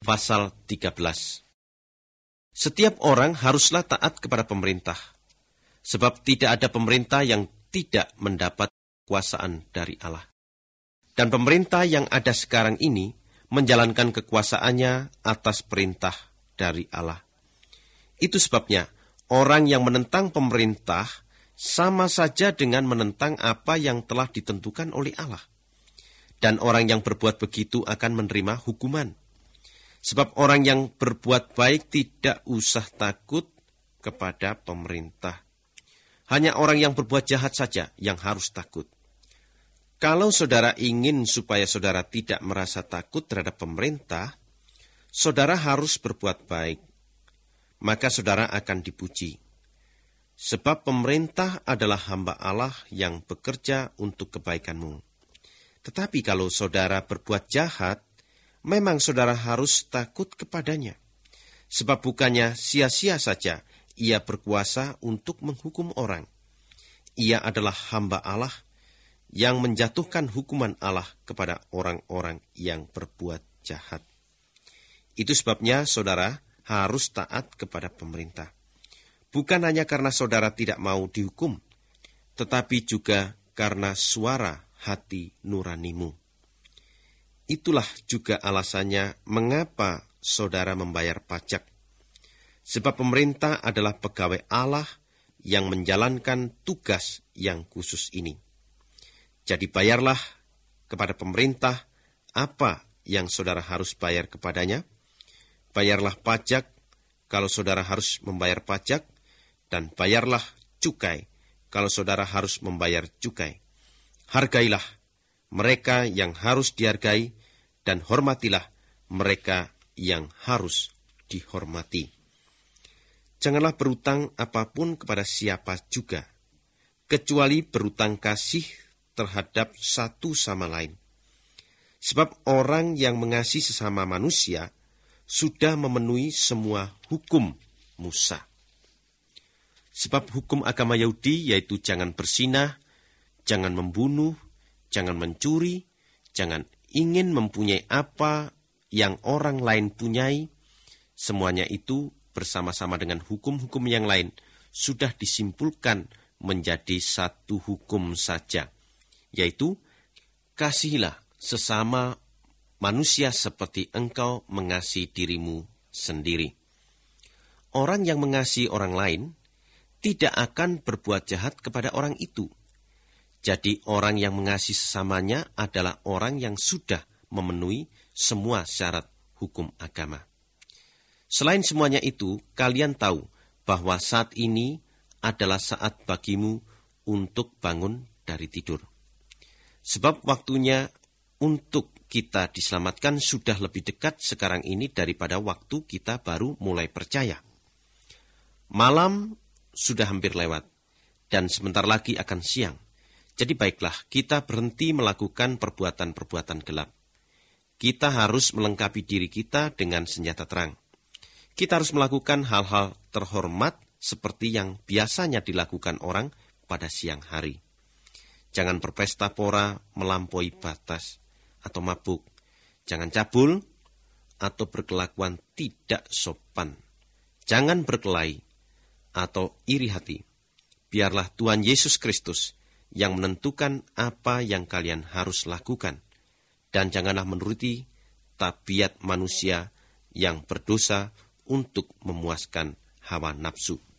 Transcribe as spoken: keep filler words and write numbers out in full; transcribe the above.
pasal tiga belas. Setiap orang haruslah taat kepada pemerintah, sebab tidak ada pemerintah yang tidak mendapat kekuasaan dari Allah. Dan pemerintah yang ada sekarang ini menjalankan kekuasaannya atas perintah dari Allah. Itu sebabnya orang yang menentang pemerintah sama saja dengan menentang apa yang telah ditentukan oleh Allah. Dan orang yang berbuat begitu akan menerima hukuman. Sebab orang yang berbuat baik tidak usah takut kepada pemerintah. Hanya orang yang berbuat jahat saja yang harus takut. Kalau saudara ingin supaya saudara tidak merasa takut terhadap pemerintah, saudara harus berbuat baik. Maka saudara akan dipuji. Sebab pemerintah adalah hamba Allah yang bekerja untuk kebaikanmu. Tetapi kalau saudara berbuat jahat, memang saudara harus takut kepadanya. Sebab bukannya sia-sia saja ia berkuasa untuk menghukum orang. Ia adalah hamba Allah yang menjatuhkan hukuman Allah kepada orang-orang yang berbuat jahat. Itu sebabnya saudara harus taat kepada pemerintah. Bukan hanya karena saudara tidak mau dihukum, tetapi juga karena suara hati nuranimu. Itulah juga alasannya mengapa saudara membayar pajak. Sebab pemerintah adalah pegawai Allah yang menjalankan tugas yang khusus ini. Jadi bayarlah kepada pemerintah apa yang saudara harus bayar kepadanya. Bayarlah pajak kalau saudara harus membayar pajak, dan bayarlah cukai kalau saudara harus membayar cukai. Hargailah mereka yang harus dihargai, dan hormatilah mereka yang harus dihormati. Janganlah berutang apapun kepada siapa juga, kecuali berutang kasih terhadap satu sama lain. Sebab orang yang mengasihi sesama manusia sudah memenuhi semua hukum Musa. Sebab hukum agama Yahudi yaitu jangan berzinah, jangan membunuh, jangan mencuri, jangan ingin mempunyai apa yang orang lain punyai, semuanya itu bersama-sama dengan hukum-hukum yang lain sudah disimpulkan menjadi satu hukum saja, yaitu kasihilah sesama manusia seperti engkau mengasihi dirimu sendiri. Orang yang mengasihi orang lain tidak akan berbuat jahat kepada orang itu. Jadi orang yang mengasihi sesamanya adalah orang yang sudah memenuhi semua syarat hukum agama. Selain semuanya itu, kalian tahu bahwa saat ini adalah saat bagimu untuk bangun dari tidur. Sebab waktunya untuk kita diselamatkan sudah lebih dekat sekarang ini daripada waktu kita baru mulai percaya. Malam sudah hampir lewat, dan sebentar lagi akan siang. Jadi baiklah, kita berhenti melakukan perbuatan-perbuatan gelap. Kita harus melengkapi diri kita dengan senjata terang. Kita harus melakukan hal-hal terhormat seperti yang biasanya dilakukan orang pada siang hari. Jangan berpesta pora melampaui batas atau mabuk. Jangan cabul atau berkelakuan tidak sopan. Jangan berkelahi atau iri hati. Biarlah Tuhan Yesus Kristus yang menentukan apa yang kalian harus lakukan. Dan janganlah menuruti tabiat manusia yang berdosa untuk memuaskan hawa nafsu.